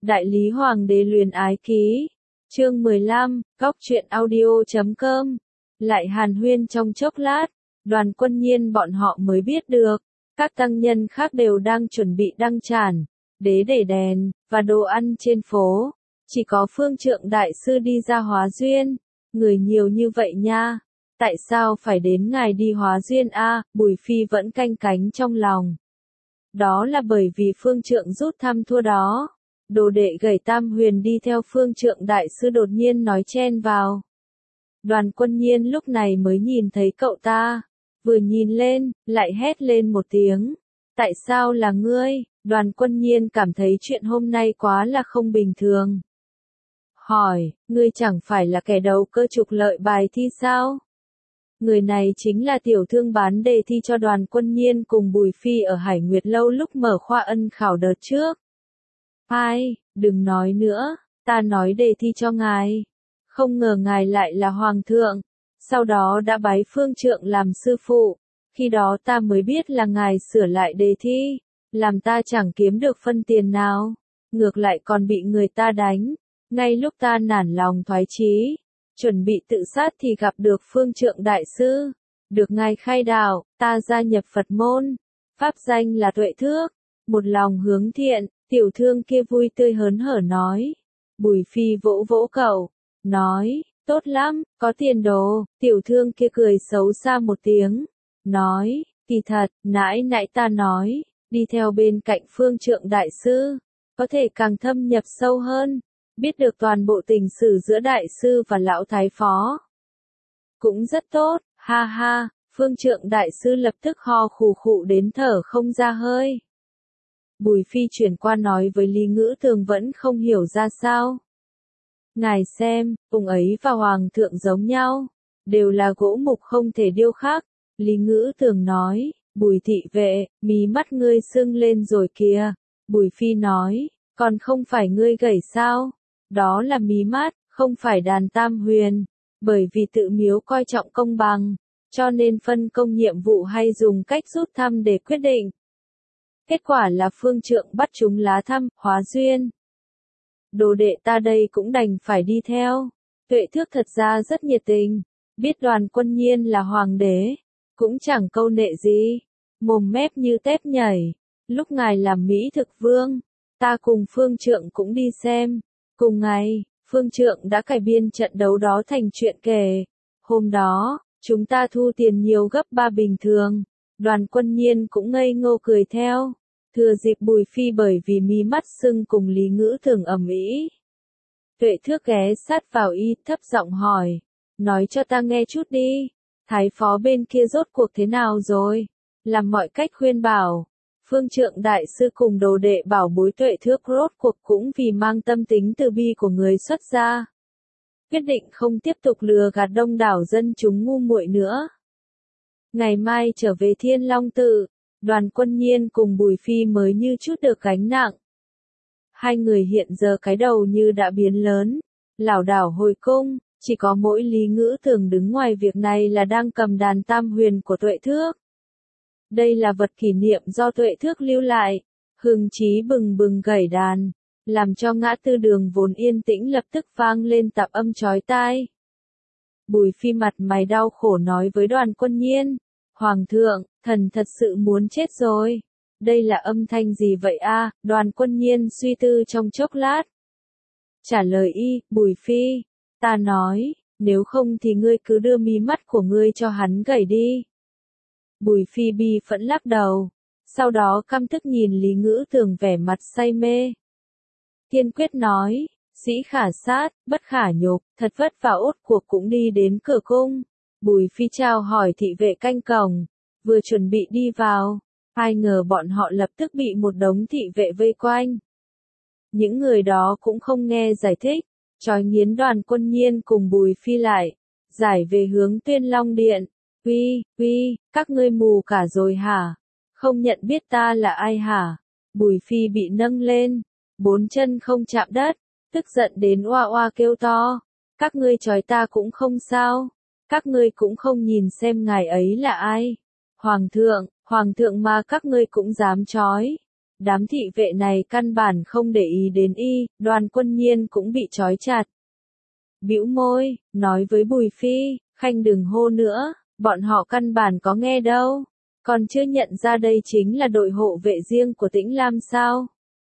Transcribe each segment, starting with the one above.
Đại lý Hoàng đế luyến ái ký. Chương 15, Góc truyện audio.com. Lại hàn huyên trong chốc lát, Đoàn Quân Nhiên bọn họ mới biết được, các tăng nhân khác đều đang chuẩn bị đăng tràn, đế để đèn, và đồ ăn trên phố. Chỉ có Phương Trượng Đại Sư đi ra hóa duyên. Người nhiều như vậy nha. Tại sao phải đến ngài đi hóa duyên a? Bùi Phi vẫn canh cánh trong lòng. Đó là bởi vì Phương Trượng rút thăm thua đó. Đồ đệ gầy Tam Huyền đi theo Phương Trượng Đại Sư đột nhiên nói chen vào. Đoàn Quân Nhiên lúc này mới nhìn thấy cậu ta. Vừa nhìn lên, lại hét lên một tiếng. Tại sao là ngươi? Đoàn Quân Nhiên cảm thấy chuyện hôm nay quá là không bình thường. Hỏi, ngươi chẳng phải là kẻ đầu cơ trục lợi bài thi sao? Người này chính là tiểu thương bán đề thi cho Đoàn Quân Nhiên cùng Bùi Phi ở Hải Nguyệt Lâu lúc mở khoa ân khảo đợt trước. Ai, đừng nói nữa, ta nói đề thi cho ngài. Không ngờ ngài lại là Hoàng thượng. Sau đó đã bái Phương Trượng làm sư phụ. Khi đó ta mới biết là ngài sửa lại đề thi. Làm ta chẳng kiếm được phân tiền nào. Ngược lại còn bị người ta đánh. Ngay lúc ta nản lòng thoái chí, chuẩn bị tự sát thì gặp được Phương Trượng Đại Sư. Được ngài khai đạo, ta gia nhập Phật môn. Pháp danh là Tuệ Thước. Một lòng hướng thiện, tiểu thương kia vui tươi hớn hở nói. Bùi Phi vỗ vỗ cậu, nói, tốt lắm, có tiền đồ. Tiểu thương kia cười xấu xa một tiếng, nói, kỳ thật, nãy nãy ta nói, đi theo bên cạnh Phương Trượng Đại Sư, có thể càng thâm nhập sâu hơn, biết được toàn bộ tình sử giữa Đại Sư và Lão Thái Phó. Cũng rất tốt, ha ha. Phương Trượng Đại Sư lập tức ho khù khụ đến thở không ra hơi. Bùi Phi chuyển qua nói với Lý Ngữ Tường vẫn không hiểu ra sao. Ngài xem, ông ấy và Hoàng thượng giống nhau, đều là gỗ mục không thể điêu khắc. Lý Ngữ Tường nói, Bùi thị vệ, mí mắt ngươi sưng lên rồi kìa. Bùi Phi nói, còn không phải ngươi gầy sao? Đó là mí mắt, không phải đàn Tam Huyền. Bởi vì tự miếu coi trọng công bằng, cho nên phân công nhiệm vụ hay dùng cách rút thăm để quyết định. Kết quả là Phương Trượng bắt chúng lá thăm, hóa duyên. Đồ đệ ta đây cũng đành phải đi theo. Tuệ Thước thật ra rất nhiệt tình, biết Đoàn Quân Nhiên là hoàng đế, cũng chẳng câu nệ gì, mồm mép như tép nhảy. Lúc ngài làm Mỹ thực vương, ta cùng Phương Trượng cũng đi xem. Cùng ngày, Phương Trượng đã cải biên trận đấu đó thành chuyện kể. Hôm đó, chúng ta thu tiền nhiều gấp 3 bình thường. Đoàn Quân Nhiên cũng ngây ngô cười theo. Thừa dịp Bùi Phi bởi vì mí mắt sưng cùng Lý Ngữ Tường ầm ĩ. Tuệ Thước ghé sát vào y thấp giọng hỏi. Nói cho ta nghe chút đi. Thái phó bên kia rốt cuộc thế nào rồi? Làm mọi cách khuyên bảo. Phương Trượng Đại Sư cùng đồ đệ bảo bối Tuệ Thước rốt cuộc cũng vì mang tâm tính từ bi của người xuất gia. Quyết định không tiếp tục lừa gạt đông đảo dân chúng ngu muội nữa. Ngày mai trở về Thiên Long Tự, Đoàn Quân Nhiên cùng Bùi Phi mới như chút được gánh nặng. Hai người hiện giờ cái đầu như đã biến lớn, lảo đảo hồi cung, chỉ có mỗi Lý Ngữ Tường đứng ngoài việc này là đang cầm đàn Tam Huyền của Tuệ Thước. Đây là vật kỷ niệm do Tuệ Thước lưu lại, hưng chí bừng bừng gảy đàn, làm cho ngã tư đường vốn yên tĩnh lập tức vang lên tạp âm chói tai. Bùi Phi mặt mày đau khổ nói với Đoàn Quân Nhiên, Hoàng thượng, thần thật sự muốn chết rồi. Đây là âm thanh gì vậy a? Đoàn Quân Nhiên suy tư trong chốc lát. Trả lời y, Bùi Phi, ta nói, nếu không thì ngươi cứ đưa mí mắt của ngươi cho hắn gảy đi. Bùi Phi bi phẫn lắc đầu, sau đó căm tức nhìn Lý Ngữ Tường vẻ mặt say mê. Kiên quyết nói, sĩ khả sát, bất khả nhục, thật vất vả ốt cuộc cũng đi đến cửa cung. Bùi Phi chào hỏi thị vệ canh cổng, vừa chuẩn bị đi vào, ai ngờ bọn họ lập tức bị một đống thị vệ vây quanh. Những người đó cũng không nghe giải thích, trói nghiến Đoàn Quân Nhiên cùng Bùi Phi lại, giải về hướng Tuyên Long Điện. Uy, các ngươi mù cả rồi hả? Không nhận biết ta là ai hả? Bùi Phi bị nâng lên, 4 chân không chạm đất, tức giận đến oa oa kêu to. Các ngươi trói ta cũng không sao. Các ngươi cũng không nhìn xem ngài ấy là ai. Hoàng thượng mà các ngươi cũng dám trói. Đám thị vệ này căn bản không để ý đến y, Đoàn Quân Nhiên cũng bị trói chặt. Bĩu môi, nói với Bùi Phi, Khanh đừng hô nữa, bọn họ căn bản có nghe đâu. Còn chưa nhận ra đây chính là đội hộ vệ riêng của Tĩnh Lam sao?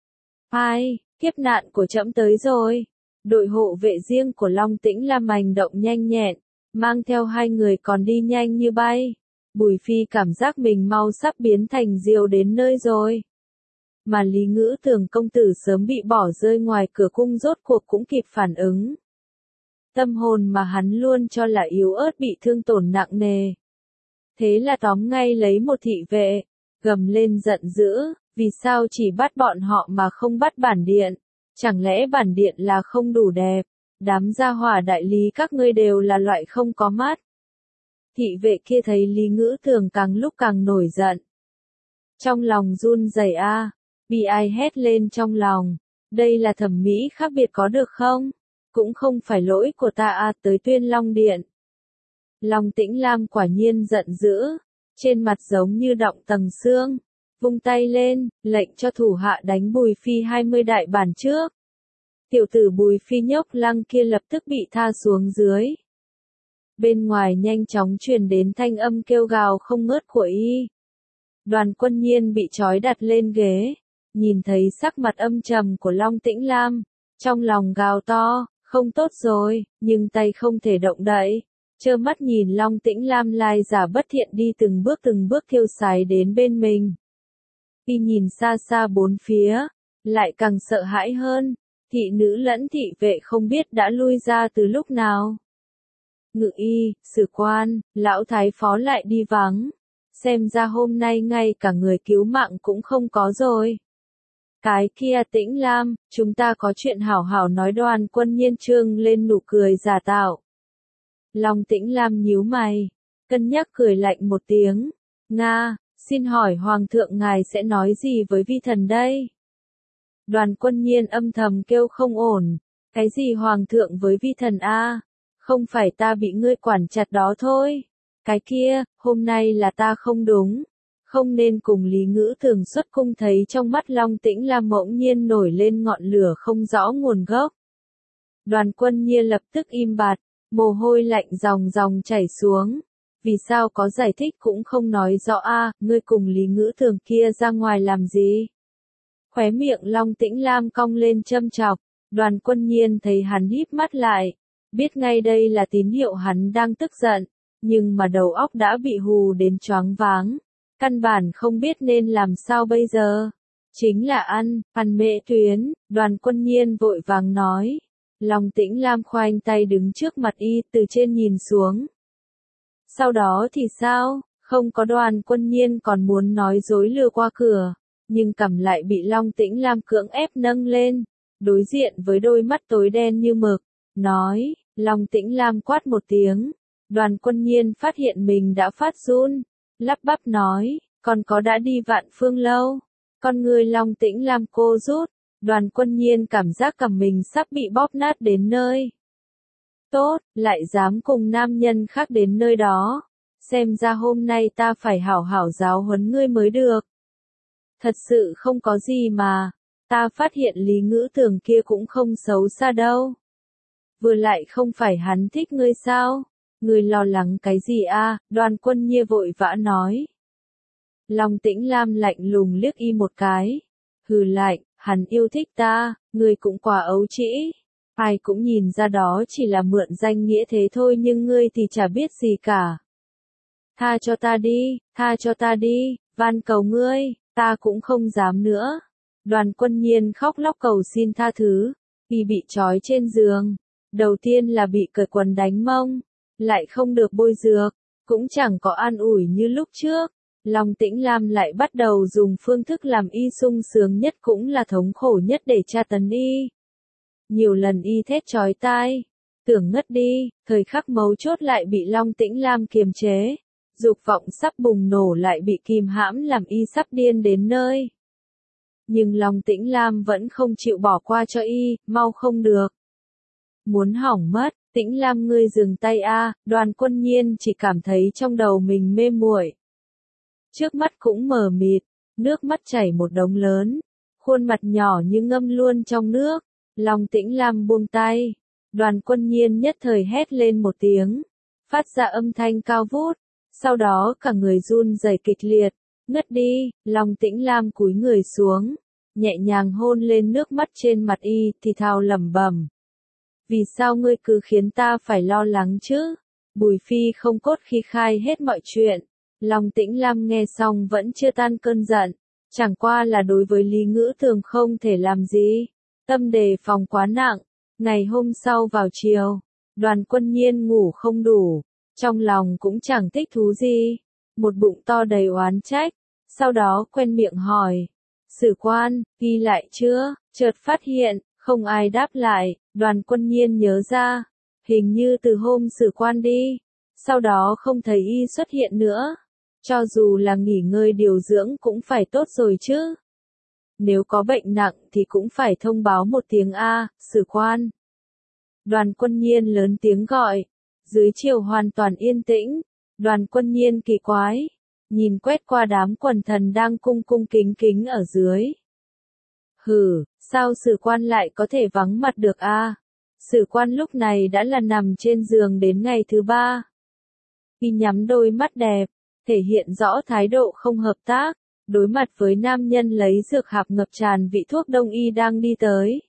Ai, kiếp nạn của trẫm tới rồi. Đội hộ vệ riêng của Long Tĩnh Lam hành động nhanh nhẹn, mang theo hai người còn đi nhanh như bay. Bùi Phi cảm giác mình mau sắp biến thành diều đến nơi rồi. Mà Lý Ngữ Tường công tử sớm bị bỏ rơi ngoài cửa cung rốt cuộc cũng kịp phản ứng. Tâm hồn mà hắn luôn cho là yếu ớt bị thương tổn nặng nề. Thế là tóm ngay lấy một thị vệ, gầm lên giận dữ, vì sao chỉ bắt bọn họ mà không bắt bản điện? Chẳng lẽ bản điện là không đủ đẹp? Đám gia hỏa đại lý các ngươi đều là loại không có mắt. Thị vệ kia thấy Lý Ngữ Tường càng lúc càng nổi giận. Trong lòng run rẩy bị ai hét lên trong lòng. Đây là thẩm mỹ khác biệt có được không? Cũng không phải lỗi của ta tới Tuyên Long Điện. Long Tĩnh Lam quả nhiên giận dữ, trên mặt giống như đọng tầng xương, vung tay lên, lệnh cho thủ hạ đánh Bùi Phi 20 đại bản trước. Tiểu tử Bùi Phi nhốc lăng kia lập tức bị tha xuống dưới. Bên ngoài nhanh chóng truyền đến thanh âm kêu gào không ngớt của y. Đoàn Quân Nhiên bị trói đặt lên ghế, nhìn thấy sắc mặt âm trầm của Long Tĩnh Lam, trong lòng gào to, không tốt rồi, nhưng tay không thể động đậy. Trơ mắt nhìn Long Tĩnh Lam lai giả bất thiện đi từng bước thiêu sái đến bên mình. Y nhìn xa xa bốn phía, lại càng sợ hãi hơn, thị nữ lẫn thị vệ không biết đã lui ra từ lúc nào. Ngự y, sử quan, lão thái phó lại đi vắng, xem ra hôm nay ngay cả người cứu mạng cũng không có rồi. Cái kia Tĩnh Lam, chúng ta có chuyện hảo hảo nói. Đoàn Quân Nhiên trương lên nụ cười giả tạo. Long Tĩnh Lam nhíu mày, cân nhắc cười lạnh một tiếng. Nga, xin hỏi Hoàng thượng ngài sẽ nói gì với vi thần đây? Đoàn Quân Nhiên âm thầm kêu không ổn. Cái gì Hoàng thượng với vi thần Không phải ta bị ngươi quản chặt đó thôi. Cái kia, hôm nay là ta không đúng. Không nên cùng Lý Ngữ Tường xuất cung. Thấy trong mắt Long Tĩnh Lam bỗng nhiên nổi lên ngọn lửa không rõ nguồn gốc. Đoàn Quân Nhiên lập tức im bặt, mồ hôi lạnh ròng ròng chảy xuống. Vì sao có giải thích cũng không nói rõ ngươi cùng Lý Ngữ Tường kia ra ngoài làm gì? Khóe miệng Long Tĩnh Lam cong lên châm chọc. Đoàn Quân Nhiên thấy hắn híp mắt lại, biết ngay đây là tín hiệu hắn đang tức giận, nhưng mà đầu óc đã bị hù đến choáng váng, căn bản không biết nên làm sao bây giờ. Chính là ăn mễ tuyến, Đoàn Quân Nhiên vội vàng nói. Long Tĩnh Lam khoanh tay đứng trước mặt y từ trên nhìn xuống. Sau đó thì sao? Không có. Đoàn Quân Nhiên còn muốn nói dối lừa qua cửa, nhưng cằm lại bị Long Tĩnh Lam cưỡng ép nâng lên, đối diện với đôi mắt tối đen như mực, nói. Long Tĩnh Lam quát một tiếng. Đoàn Quân Nhiên phát hiện mình đã phát run, lắp bắp nói, còn có đã đi Vạn Phương lâu. Con người Long Tĩnh Lam cô rút, Đoàn Quân Nhiên cảm giác cằm mình sắp bị bóp nát đến nơi. Tốt, lại dám cùng nam nhân khác đến nơi đó. Xem ra hôm nay ta phải hảo hảo giáo huấn ngươi mới được. Thật sự không có gì mà, ta phát hiện Lý Ngữ Tường kia cũng không xấu xa đâu. Vừa lại không phải hắn thích ngươi sao? Ngươi lo lắng cái gì Đoàn Quân Nhiên vội vã nói. Long Tĩnh Lam lạnh lùng liếc y một cái. Hừ lạnh, hắn yêu thích ta, ngươi cũng quá ấu trĩ. Ai cũng nhìn ra đó chỉ là mượn danh nghĩa thế thôi, nhưng ngươi thì chả biết gì cả. Tha cho ta đi, van cầu ngươi, ta cũng không dám nữa. Đoàn Quân Nhiên khóc lóc cầu xin tha thứ. Y bị trói trên giường, đầu tiên là bị cởi quần đánh mông, lại không được bôi dược, cũng chẳng có an ủi như lúc trước. Long Tĩnh Lam lại bắt đầu dùng phương thức làm y sung sướng nhất cũng là thống khổ nhất để tra tấn y. Nhiều lần y thét chói tai, tưởng ngất đi, thời khắc mấu chốt lại bị Long Tĩnh Lam kiềm chế. Dục vọng sắp bùng nổ lại bị kìm hãm làm y sắp điên đến nơi. Nhưng Long Tĩnh Lam vẫn không chịu bỏ qua cho y, mau không được. Muốn hỏng mất, Tĩnh Lam ngươi dừng tay Đoàn Quân Nhiên chỉ cảm thấy trong đầu mình mê muội. Trước mắt cũng mờ mịt, nước mắt chảy một đống lớn, khuôn mặt nhỏ như ngâm luôn trong nước. Long Tĩnh Lam buông tay, Đoàn Quân Nhiên nhất thời hét lên một tiếng, phát ra âm thanh cao vút, sau đó cả người run rẩy kịch liệt, ngất đi. Long Tĩnh Lam cúi người xuống, nhẹ nhàng hôn lên nước mắt trên mặt y, thì thào lẩm bẩm. Vì sao ngươi cứ khiến ta phải lo lắng chứ? Bùi Phi không cốt khi khai hết mọi chuyện. Long Tĩnh Lam nghe xong vẫn chưa tan cơn giận, chẳng qua là đối với Lý Ngữ Tường không thể làm gì. Tâm đề phòng quá nặng. Ngày hôm sau vào chiều, Đoàn Quân Nhiên ngủ không đủ, trong lòng cũng chẳng thích thú gì, một bụng to đầy oán trách, sau đó quen miệng hỏi, Sử Quan, ghi lại chưa? Chợt phát hiện, không ai đáp lại. Đoàn Quân Nhiên nhớ ra, hình như từ hôm Sử Quan đi, sau đó không thấy y xuất hiện nữa. Cho dù là nghỉ ngơi điều dưỡng cũng phải tốt rồi chứ. Nếu có bệnh nặng thì cũng phải thông báo một tiếng a, Sử Quan. Đoàn Quân Nhiên lớn tiếng gọi. Dưới chiều hoàn toàn yên tĩnh. Đoàn Quân Nhiên kỳ quái, nhìn quét qua đám quần thần đang cung cung kính kính ở dưới. Hừ, sao Sử Quan lại có thể vắng mặt được a? Sử Quan lúc này đã là nằm trên giường đến ngày thứ 3. Y nhắm đôi mắt đẹp, thể hiện rõ thái độ không hợp tác, đối mặt với nam nhân lấy dược hạp ngập tràn vị thuốc đông y đang đi tới.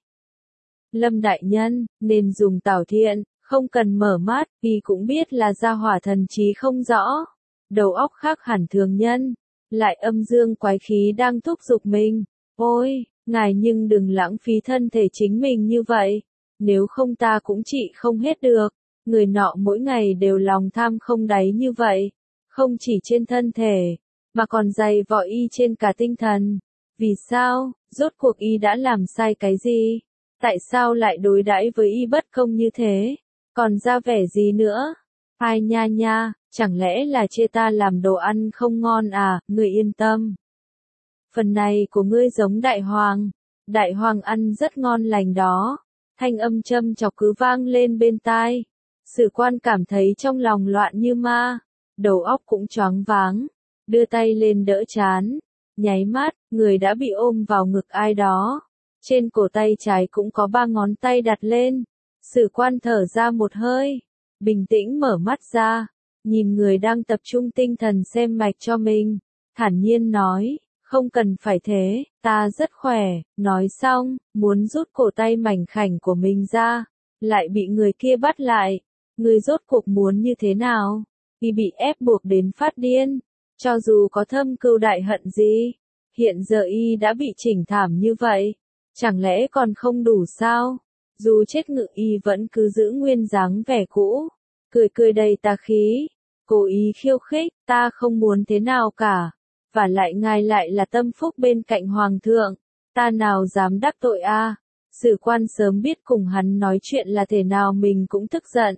Lâm đại nhân, nên dùng tảo thiện, không cần mở mắt, y cũng biết là gia hỏa thần trí không rõ, đầu óc khác hẳn thường nhân, lại âm dương quái khí đang thúc giục mình. Ôi, ngài nhưng đừng lãng phí thân thể chính mình như vậy, nếu không ta cũng trị không hết được. Người nọ mỗi ngày đều lòng tham không đáy như vậy, không chỉ trên thân thể, mà còn dày vò y trên cả tinh thần. Vì sao, rốt cuộc y đã làm sai cái gì? Tại sao lại đối đãi với y bất công như thế? Còn ra vẻ gì nữa? Ai nha nha, chẳng lẽ là chê ta làm đồ ăn không ngon à? Ngươi yên tâm. Phần này của ngươi giống Đại Hoàng. Đại Hoàng ăn rất ngon lành đó. Thanh âm châm chọc cứ vang lên bên tai. Sử Quan cảm thấy trong lòng loạn như ma, đầu óc cũng choáng váng, đưa tay lên đỡ trán, nháy mắt, người đã bị ôm vào ngực ai đó. Trên cổ tay trái cũng có 3 ngón tay đặt lên. Sử Quan thở ra một hơi, bình tĩnh mở mắt ra, nhìn người đang tập trung tinh thần xem mạch cho mình, thản nhiên nói, không cần phải thế, ta rất khỏe. Nói xong, muốn rút cổ tay mảnh khảnh của mình ra, lại bị người kia bắt lại. Người rốt cuộc muốn như thế nào? Y bị ép buộc đến phát điên, cho dù có thâm cừu đại hận gì, hiện giờ y đã bị chỉnh thảm như vậy, chẳng lẽ còn không đủ sao? Dù chết ngự y vẫn cứ giữ nguyên dáng vẻ cũ, cười cười đầy tà khí, cố ý khiêu khích, ta không muốn thế nào cả, và lại ngài lại là tâm phúc bên cạnh hoàng thượng, ta nào dám đắc tội a? Sử Quan sớm biết cùng hắn nói chuyện là thể nào mình cũng tức giận.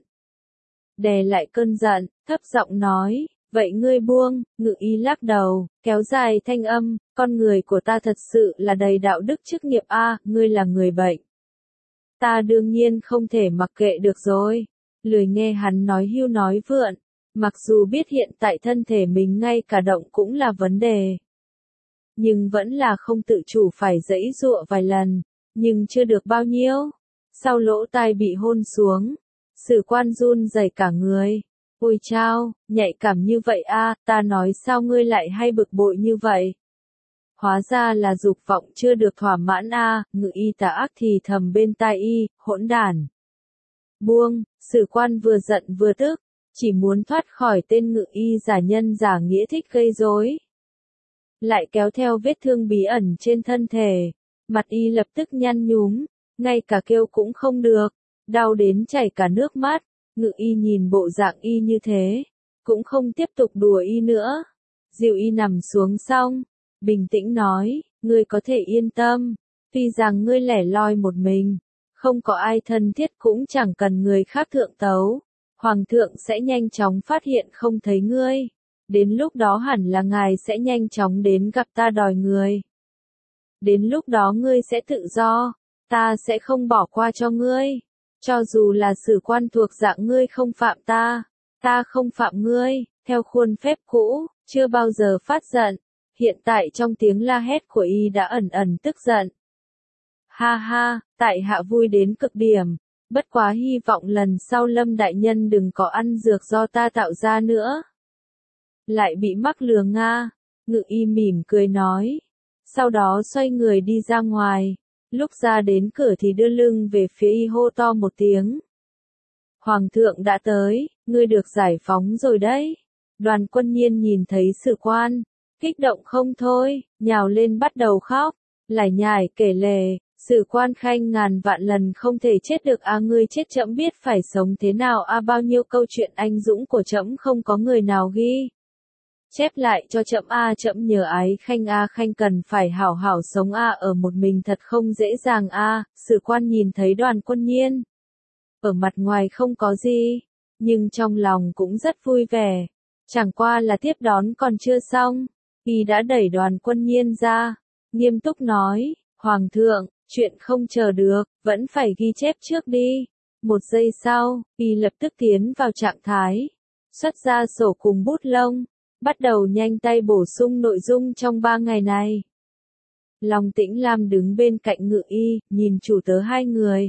Đè lại cơn giận, thấp giọng nói, vậy ngươi buông. Ngự y lắc đầu, kéo dài thanh âm, con người của ta thật sự là đầy đạo đức chức nghiệp a, ngươi là người bệnh. Ta đương nhiên không thể mặc kệ được rồi, lười nghe hắn nói hưu nói vượn, mặc dù biết hiện tại thân thể mình ngay cả động cũng là vấn đề. Nhưng vẫn là không tự chủ phải giãy giụa vài lần, nhưng chưa được bao nhiêu. Sau lỗ tai bị hôn xuống, Sử Quan run rẩy cả người. Ôi chao, nhạy cảm như vậy a, ta nói sao ngươi lại hay bực bội như vậy? Hóa ra là dục vọng chưa được thỏa mãn a, ngự y tà ác thì thầm bên tai y, hỗn đản. Buông, Sử Quan vừa giận vừa tức, chỉ muốn thoát khỏi tên ngự y giả nhân giả nghĩa thích gây rối. Lại kéo theo vết thương bí ẩn trên thân thể, mặt y lập tức nhăn nhúm, ngay cả kêu cũng không được, đau đến chảy cả nước mắt. Ngự y nhìn bộ dạng y như thế, cũng không tiếp tục đùa y nữa. Dìu y nằm xuống xong, bình tĩnh nói, ngươi có thể yên tâm, tuy rằng ngươi lẻ loi một mình, không có ai thân thiết cũng chẳng cần người khác thượng tấu. Hoàng thượng sẽ nhanh chóng phát hiện không thấy ngươi. Đến lúc đó hẳn là ngài sẽ nhanh chóng đến gặp ta đòi người. Đến lúc đó ngươi sẽ tự do, ta sẽ không bỏ qua cho ngươi. Cho dù là Sử Quan thuộc dạng ngươi không phạm ta không phạm ngươi, theo khuôn phép cũ, chưa bao giờ phát giận, hiện tại trong tiếng la hét của y đã ẩn ẩn tức giận. Ha ha, tại hạ vui đến cực điểm, bất quá hy vọng lần sau Lâm đại nhân đừng có ăn dược do ta tạo ra nữa. Lại bị mắc lừa nga, Ngự Y mỉm cười nói. Sau đó xoay người đi ra ngoài, lúc ra đến cửa thì đưa lưng về phía y hô to một tiếng. Hoàng thượng đã tới, ngươi được giải phóng rồi đấy. Đoàn Quân Nhiên nhìn thấy Sử Quan, kích động không thôi, nhào lên bắt đầu khóc, lải nhải kể lể. Sử Quan khanh ngàn vạn lần không thể chết được a, ngươi chết trẫm biết phải sống thế nào a, bao nhiêu câu chuyện anh dũng của trẫm không có người nào ghi chép lại cho trẫm a, trẫm nhờ ái khanh a, khanh cần phải hảo hảo sống a, ở một mình thật không dễ dàng a. Sử Quan nhìn thấy Đoàn Quân Nhiên, ở mặt ngoài không có gì, nhưng trong lòng cũng rất vui vẻ. Chẳng qua là tiếp đón còn chưa xong, y đã đẩy Đoàn Quân Nhiên ra, nghiêm túc nói, Hoàng thượng, chuyện không chờ được, vẫn phải ghi chép trước đi. Một giây sau, y lập tức tiến vào trạng thái, xuất ra sổ cùng bút lông, bắt đầu nhanh tay bổ sung nội dung trong 3 ngày này. Long Tĩnh Lam đứng bên cạnh Ngự Y, nhìn chủ tớ hai người.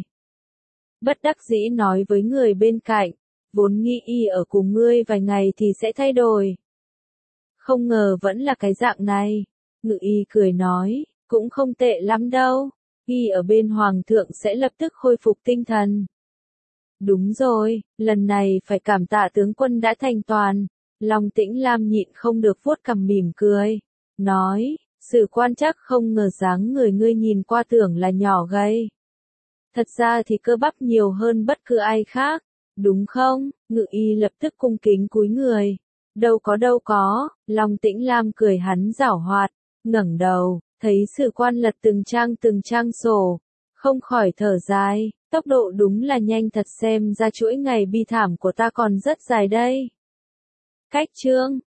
Bất đắc dĩ nói với người bên cạnh, vốn nghĩ y ở cùng ngươi vài ngày thì sẽ thay đổi. Không ngờ vẫn là cái dạng này. Ngự Y cười nói, cũng không tệ lắm đâu. Y ở bên Hoàng thượng sẽ lập tức khôi phục tinh thần. Đúng rồi, lần này phải cảm tạ tướng quân đã thành toàn. Long Tĩnh Lam nhịn không được vuốt cằm mỉm cười. Nói, Sử Quan chắc không ngờ dáng người ngươi nhìn qua tưởng là nhỏ gầy. Thật ra thì cơ bắp nhiều hơn bất cứ ai khác, đúng không? Ngự Y lập tức cung kính cúi người. Đâu có, Long Tĩnh Lam cười hắn giảo hoạt, ngẩng đầu, thấy Sử Quan lật từng trang sổ, không khỏi thở dài, tốc độ đúng là nhanh thật, xem ra chuỗi ngày bi thảm của ta còn rất dài đây. Cách chương